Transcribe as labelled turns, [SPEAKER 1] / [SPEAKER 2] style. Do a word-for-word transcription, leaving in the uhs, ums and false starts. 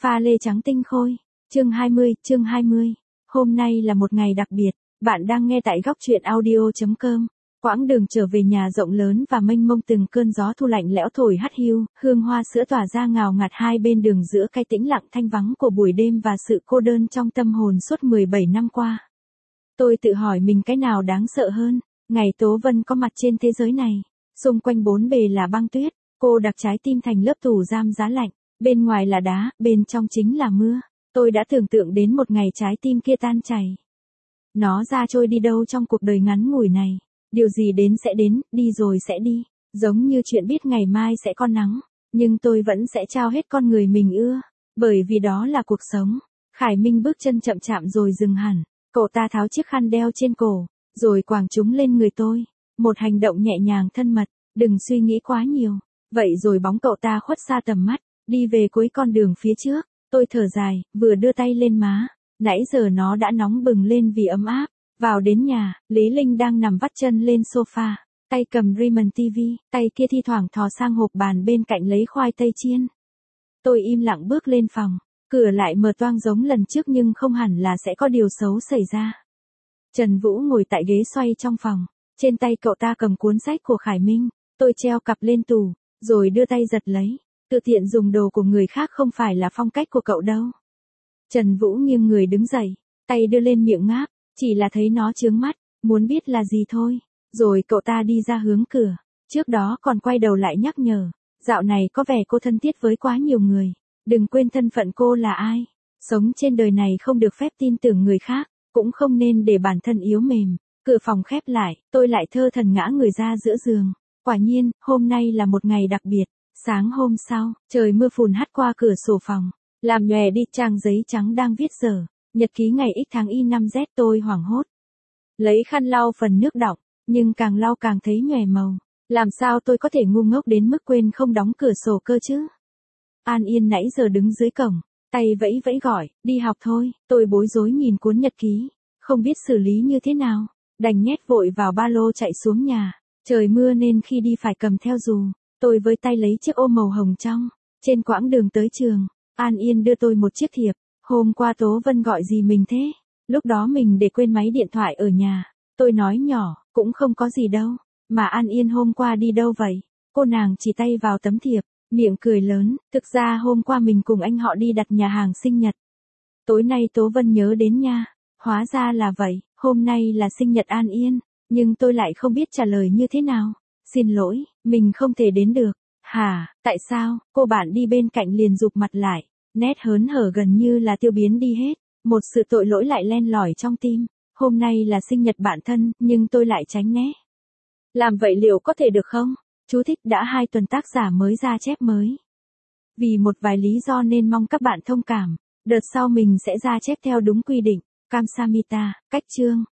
[SPEAKER 1] Pha lê trắng tinh khôi. Chương hai mươi, chương hai mươi. Hôm nay là một ngày đặc biệt. Bạn đang nghe tại góc truyện audio chấm com. Quãng đường trở về nhà rộng lớn và mênh mông, từng cơn gió thu lạnh lẽo thổi hắt hiu, hương hoa sữa tỏa ra ngào ngạt hai bên đường giữa cái tĩnh lặng thanh vắng của buổi đêm và sự cô đơn trong tâm hồn suốt mười bảy năm qua. Tôi tự hỏi mình cái nào đáng sợ hơn, ngày Tố Vân có mặt trên thế giới này, xung quanh bốn bề là băng tuyết, cô đặt trái tim thành lớp tủ giam giá lạnh, bên ngoài là đá, bên trong chính là mưa. Tôi đã tưởng tượng đến một ngày trái tim kia tan chảy. Nó ra trôi đi đâu trong cuộc đời ngắn ngủi này. Điều gì đến sẽ đến, đi rồi sẽ đi. Giống như chuyện biết ngày mai sẽ có nắng. Nhưng tôi vẫn sẽ trao hết con người mình ưa. Bởi vì đó là cuộc sống. Khải Minh bước chân chậm chạm rồi dừng hẳn. Cậu ta tháo chiếc khăn đeo trên cổ, rồi quàng chúng lên người tôi. Một hành động nhẹ nhàng thân mật, đừng suy nghĩ quá nhiều. Vậy rồi bóng cậu ta khuất xa tầm mắt, đi về cuối con đường phía trước. Tôi thở dài, vừa đưa tay lên má. Nãy giờ nó đã nóng bừng lên vì ấm áp. Vào đến nhà, Lý Linh đang nằm vắt chân lên sofa, tay cầm remote ti vi, tay kia thi thoảng thò sang hộp bàn bên cạnh lấy khoai tây chiên. Tôi im lặng bước lên phòng, cửa lại mở toang giống lần trước nhưng không hẳn là sẽ có điều xấu xảy ra. Trần Vũ ngồi tại ghế xoay trong phòng, trên tay cậu ta cầm cuốn sách của Khải Minh. Tôi treo cặp lên tủ, rồi đưa tay giật lấy. Tự tiện dùng đồ của người khác không phải là phong cách của cậu đâu. Trần Vũ nghiêng người đứng dậy, tay đưa lên miệng ngáp, chỉ là thấy nó chướng mắt, muốn biết là gì thôi. Rồi cậu ta đi ra hướng cửa, trước đó còn quay đầu lại nhắc nhở, dạo này có vẻ cô thân thiết với quá nhiều người, đừng quên thân phận cô là ai. Sống trên đời này không được phép tin tưởng người khác, cũng không nên để bản thân yếu mềm. Cửa phòng khép lại, tôi lại thơ thần ngã người ra giữa giường. Quả nhiên, hôm nay là một ngày đặc biệt. Sáng hôm sau, trời mưa phùn hắt qua cửa sổ phòng, làm nhòe đi trang giấy trắng đang viết dở. Nhật ký ngày X tháng Y năm Z. Tôi hoảng hốt. Lấy khăn lau phần nước đọng, nhưng càng lau càng thấy nhòe màu. Làm sao tôi có thể ngu ngốc đến mức quên không đóng cửa sổ cơ chứ? An Yên nãy giờ đứng dưới cổng, tay vẫy vẫy gọi, đi học thôi. Tôi bối rối nhìn cuốn nhật ký, không biết xử lý như thế nào. Đành nhét vội vào ba lô chạy xuống nhà. Trời mưa nên khi đi phải cầm theo dù. Tôi với tay lấy chiếc ô màu hồng trong. Trên quãng đường tới trường, An Yên đưa tôi một chiếc thiệp. Hôm qua Tố Vân gọi gì mình thế? Lúc đó mình để quên máy điện thoại ở nhà. Tôi nói nhỏ, cũng không có gì đâu. Mà An Yên hôm qua đi đâu vậy? Cô nàng chỉ tay vào tấm thiệp, miệng cười lớn. Thực ra hôm qua mình cùng anh họ đi đặt nhà hàng sinh nhật. Tối nay Tố Vân nhớ đến nha. Hóa ra là vậy, hôm nay là sinh nhật An Yên. Nhưng tôi lại không biết trả lời như thế nào. Xin lỗi, mình không thể đến được. Hả, tại sao? Cô bạn đi bên cạnh liền rụp mặt lại. Nét hớn hở gần như là tiêu biến đi hết. Một sự tội lỗi lại len lỏi trong tim. Hôm nay là sinh nhật bạn thân, nhưng tôi lại tránh né. Làm vậy liệu có thể được không? Chú thích: đã hai tuần tác giả mới ra chép mới. Vì một vài lý do nên mong các bạn thông cảm. Đợt sau mình sẽ ra chép theo đúng quy định. Kamsamita, cách chương.